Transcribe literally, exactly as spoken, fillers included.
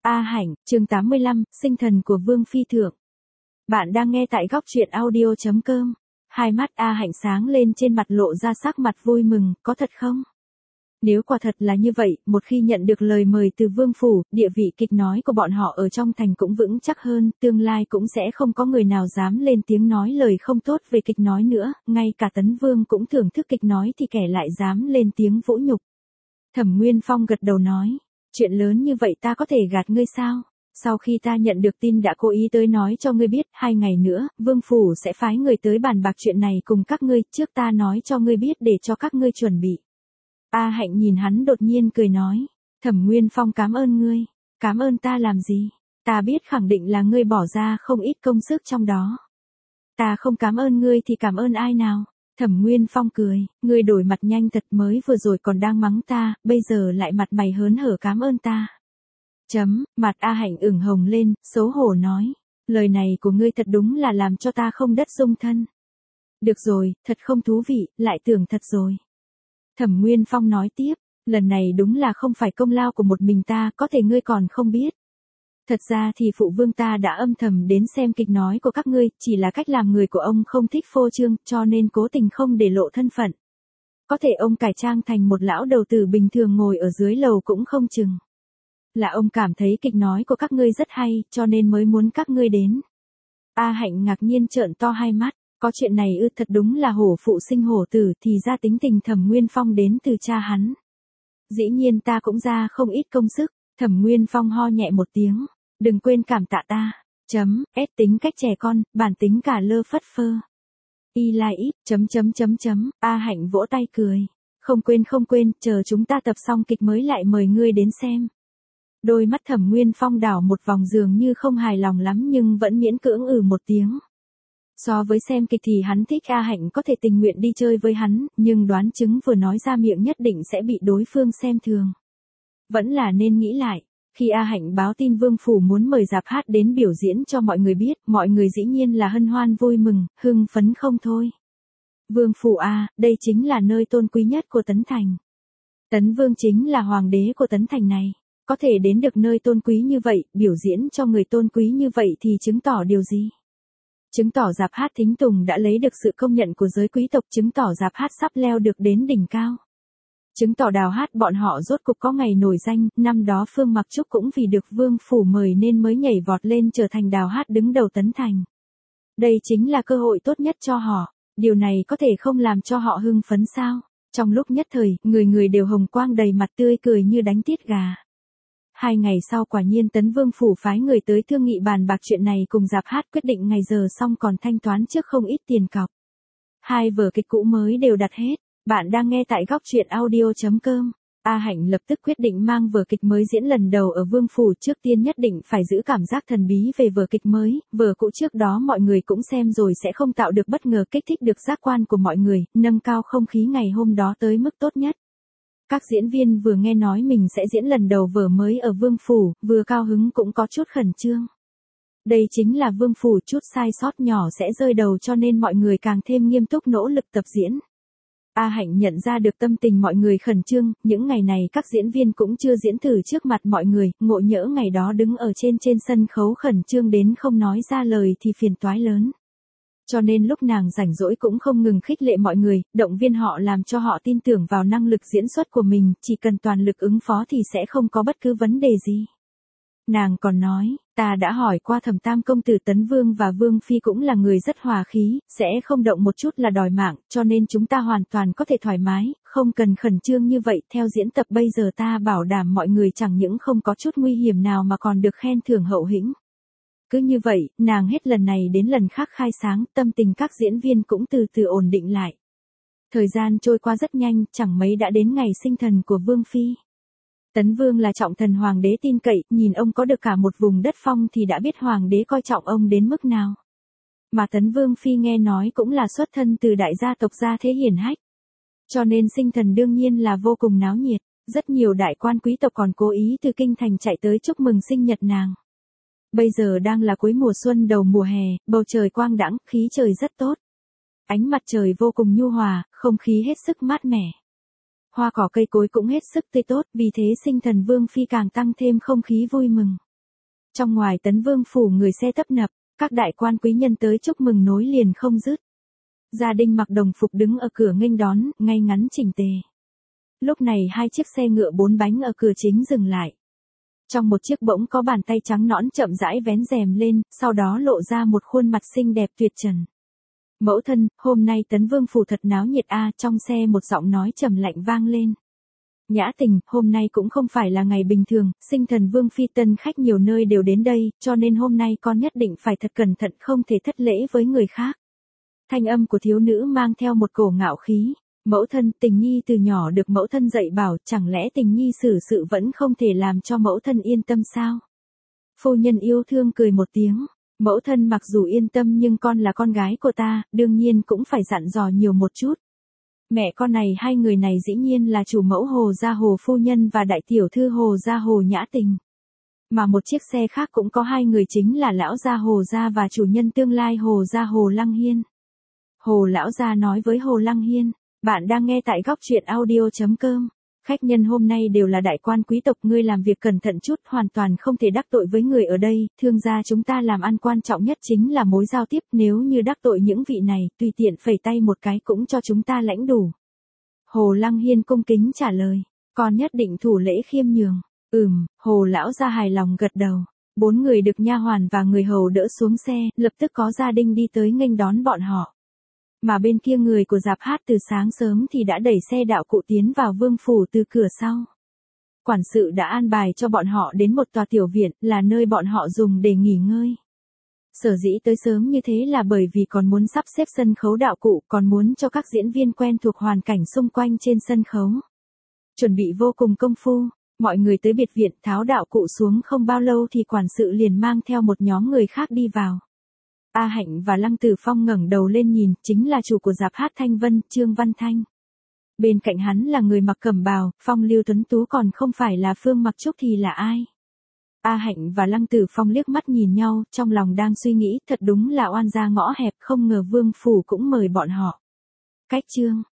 A Hạnh, chương tám mươi lăm, sinh thần của Vương Phi Thượng. Bạn đang nghe tại góc truyện audio chấm com. Hai mắt A Hạnh sáng lên, trên mặt lộ ra sắc mặt vui mừng, có thật không? Nếu quả thật là như vậy, một khi nhận được lời mời từ Vương Phủ, địa vị kịch nói của bọn họ ở trong thành cũng vững chắc hơn, tương lai cũng sẽ không có người nào dám lên tiếng nói lời không tốt về kịch nói nữa, ngay cả Tấn Vương cũng thưởng thức kịch nói thì kẻ lại dám lên tiếng vũ nhục. Thẩm Nguyên Phong gật đầu nói, chuyện lớn như vậy ta có thể gạt ngươi sao? Sau khi ta nhận được tin đã cố ý tới nói cho ngươi biết, hai ngày nữa, Vương Phủ sẽ phái người tới bàn bạc chuyện này cùng các ngươi, trước ta nói cho ngươi biết để cho các ngươi chuẩn bị. A Hạnh nhìn hắn đột nhiên cười nói, Thẩm Nguyên Phong cảm ơn ngươi, cảm ơn ta làm gì, ta biết khẳng định là ngươi bỏ ra không ít công sức trong đó. Ta không cảm ơn ngươi thì cảm ơn ai nào? Thẩm Nguyên Phong cười, ngươi đổi mặt nhanh thật, mới vừa rồi còn đang mắng ta, bây giờ lại mặt mày hớn hở cảm ơn ta. Chấm, mặt A Hạnh ửng hồng lên, xấu hổ nói, lời này của ngươi thật đúng là làm cho ta không đất dung thân. Được rồi, thật không thú vị, lại tưởng thật rồi. Thẩm Nguyên Phong nói tiếp, lần này đúng là không phải công lao của một mình ta, có thể ngươi còn không biết. Thật ra thì phụ vương ta đã âm thầm đến xem kịch nói của các ngươi, chỉ là cách làm người của ông không thích phô trương, cho nên cố tình không để lộ thân phận. Có thể ông cải trang thành một lão đầu tử bình thường ngồi ở dưới lầu cũng không chừng. Là ông cảm thấy kịch nói của các ngươi rất hay, cho nên mới muốn các ngươi đến. A Hạnh ngạc nhiên trợn to hai mắt, có chuyện này ư? Thật đúng là hổ phụ sinh hổ tử, thì ra tính tình Thẩm Nguyên Phong đến từ cha hắn. Dĩ nhiên ta cũng ra không ít công sức. Thẩm Nguyên Phong ho nhẹ một tiếng, đừng quên cảm tạ ta. Chấm, ép tính cách trẻ con, bản tính cả lơ phất phơ. Y lai ít, chấm chấm chấm chấm, A Hạnh vỗ tay cười. Không quên không quên, chờ chúng ta tập xong kịch mới lại mời ngươi đến xem. Đôi mắt Thẩm Nguyên Phong đảo một vòng, dường như không hài lòng lắm nhưng vẫn miễn cưỡng ừ một tiếng. So với xem kịch thì hắn thích A Hạnh có thể tình nguyện đi chơi với hắn, nhưng đoán chứng vừa nói ra miệng nhất định sẽ bị đối phương xem thường. Vẫn là nên nghĩ lại. Khi A Hạnh báo tin Vương Phủ muốn mời dạp hát đến biểu diễn cho mọi người biết, mọi người dĩ nhiên là hân hoan vui mừng, hưng phấn không thôi. Vương Phủ A, đây chính là nơi tôn quý nhất của Tấn Thành. Tấn Vương chính là hoàng đế của Tấn Thành này. Có thể đến được nơi tôn quý như vậy, biểu diễn cho người tôn quý như vậy thì chứng tỏ điều gì? Chứng tỏ dạp hát Thính Tùng đã lấy được sự công nhận của giới quý tộc, chứng tỏ dạp hát sắp leo được đến đỉnh cao. Chứng tỏ đào hát bọn họ rốt cục có ngày nổi danh, năm đó Phương Mặc Trúc cũng vì được Vương Phủ mời nên mới nhảy vọt lên trở thành đào hát đứng đầu Tấn Thành. Đây chính là cơ hội tốt nhất cho họ, điều này có thể không làm cho họ hưng phấn sao? Trong lúc nhất thời, người người đều hồng quang đầy mặt, tươi cười như đánh tiết gà. Hai ngày sau quả nhiên Tấn Vương Phủ phái người tới thương nghị bàn bạc chuyện này cùng dạp hát, quyết định ngày giờ xong còn thanh toán trước không ít tiền cọc. Hai vở kịch cũ mới đều đặt hết. Bạn đang nghe tại góc truyện audio chấm com. A Hạnh lập tức quyết định mang vở kịch mới diễn lần đầu ở Vương Phủ, trước tiên nhất định phải giữ cảm giác thần bí về vở kịch mới, vở cũ trước đó mọi người cũng xem rồi sẽ không tạo được bất ngờ, kích thích được giác quan của mọi người, nâng cao không khí ngày hôm đó tới mức tốt nhất. Các diễn viên vừa nghe nói mình sẽ diễn lần đầu vở mới ở Vương Phủ, vừa cao hứng cũng có chút khẩn trương. Đây chính là Vương Phủ, chút sai sót nhỏ sẽ rơi đầu, cho nên mọi người càng thêm nghiêm túc nỗ lực tập diễn. A Hạnh nhận ra được tâm tình mọi người khẩn trương, những ngày này các diễn viên cũng chưa diễn thử trước mặt mọi người, ngộ nhỡ ngày đó đứng ở trên trên sân khấu khẩn trương đến không nói ra lời thì phiền toái lớn. Cho nên lúc nàng rảnh rỗi cũng không ngừng khích lệ mọi người, động viên họ, làm cho họ tin tưởng vào năng lực diễn xuất của mình, chỉ cần toàn lực ứng phó thì sẽ không có bất cứ vấn đề gì. Nàng còn nói, ta đã hỏi qua Thẩm Tam công tử Tấn Vương và Vương Phi cũng là người rất hòa khí, sẽ không động một chút là đòi mạng, cho nên chúng ta hoàn toàn có thể thoải mái, không cần khẩn trương như vậy. Theo diễn tập bây giờ ta bảo đảm mọi người chẳng những không có chút nguy hiểm nào mà còn được khen thưởng hậu hĩnh. Cứ như vậy, nàng hết lần này đến lần khác khai sáng, tâm tình các diễn viên cũng từ từ ổn định lại. Thời gian trôi qua rất nhanh, chẳng mấy đã đến ngày sinh thần của Vương Phi. Tấn Vương là trọng thần hoàng đế tin cậy, nhìn ông có được cả một vùng đất phong thì đã biết hoàng đế coi trọng ông đến mức nào. Mà Tấn Vương Phi nghe nói cũng là xuất thân từ đại gia tộc gia thế hiển hách. Cho nên sinh thần đương nhiên là vô cùng náo nhiệt, rất nhiều đại quan quý tộc còn cố ý từ kinh thành chạy tới chúc mừng sinh nhật nàng. Bây giờ đang là cuối mùa xuân đầu mùa hè, bầu trời quang đãng, khí trời rất tốt. Ánh mặt trời vô cùng nhu hòa, không khí hết sức mát mẻ. Hoa cỏ cây cối cũng hết sức tươi tốt, vì thế sinh thần Vương Phi càng tăng thêm không khí vui mừng. Trong ngoài Tấn Vương phủ người xe tấp nập, các đại quan quý nhân tới chúc mừng nối liền không dứt. Gia đình mặc đồng phục đứng ở cửa nghênh đón, ngay ngắn chỉnh tề. Lúc này hai chiếc xe ngựa bốn bánh ở cửa chính dừng lại. Trong một chiếc bỗng có bàn tay trắng nõn chậm rãi vén rèm lên, sau đó lộ ra một khuôn mặt xinh đẹp tuyệt trần. Mẫu thân, hôm nay Tấn Vương phủ thật náo nhiệt a, trong xe một giọng nói trầm lạnh vang lên. Nhã Tình, hôm nay cũng không phải là ngày bình thường, sinh thần Vương phi tân khách nhiều nơi đều đến đây, cho nên hôm nay con nhất định phải thật cẩn thận không thể thất lễ với người khác. Thanh âm của thiếu nữ mang theo một cổ ngạo khí. Mẫu thân, Tình Nhi từ nhỏ được mẫu thân dạy bảo, chẳng lẽ Tình Nhi xử sự vẫn không thể làm cho mẫu thân yên tâm sao? Phu nhân yêu thương cười một tiếng. Mẫu thân mặc dù yên tâm nhưng con là con gái của ta, đương nhiên cũng phải dặn dò nhiều một chút. Mẹ con này hai người này dĩ nhiên là chủ mẫu Hồ gia Hồ phu nhân và đại tiểu thư Hồ gia Hồ Nhã Tình. Mà một chiếc xe khác cũng có hai người chính là lão gia Hồ gia và chủ nhân tương lai Hồ gia Hồ Lăng Hiên. Hồ lão gia nói với Hồ Lăng Hiên, bạn đang nghe tại góc truyện audio.com. Khách nhân hôm nay đều là đại quan quý tộc, ngươi làm việc cẩn thận chút, hoàn toàn không thể đắc tội với người ở đây, thương gia chúng ta làm ăn quan trọng nhất chính là mối giao tiếp, nếu như đắc tội những vị này, tùy tiện phẩy tay một cái cũng cho chúng ta lãnh đủ. Hồ Lăng Hiên cung kính trả lời, con nhất định thủ lễ khiêm nhường. Ừm, Hồ lão gia hài lòng gật đầu. Bốn người được nha hoàn và người hầu đỡ xuống xe, lập tức có gia đình đi tới nghênh đón bọn họ. Mà bên kia người của dạp hát từ sáng sớm thì đã đẩy xe đạo cụ tiến vào vương phủ từ cửa sau. Quản sự đã an bài cho bọn họ đến một tòa tiểu viện, là nơi bọn họ dùng để nghỉ ngơi. Sở dĩ tới sớm như thế là bởi vì còn muốn sắp xếp sân khấu đạo cụ, còn muốn cho các diễn viên quen thuộc hoàn cảnh xung quanh trên sân khấu. Chuẩn bị vô cùng công phu, mọi người tới biệt viện tháo đạo cụ xuống không bao lâu thì quản sự liền mang theo một nhóm người khác đi vào. A Hạnh và Lăng Tử Phong ngẩng đầu lên nhìn, chính là chủ của dạp hát Thanh Vân, Trương Văn Thanh. Bên cạnh hắn là người mặc cẩm bào, phong lưu tuấn tú, còn không phải là Phương Mặc Trúc thì là ai? A Hạnh và Lăng Tử Phong liếc mắt nhìn nhau, trong lòng đang suy nghĩ, thật đúng là oan gia ngõ hẹp, không ngờ vương phủ cũng mời bọn họ. Cách chương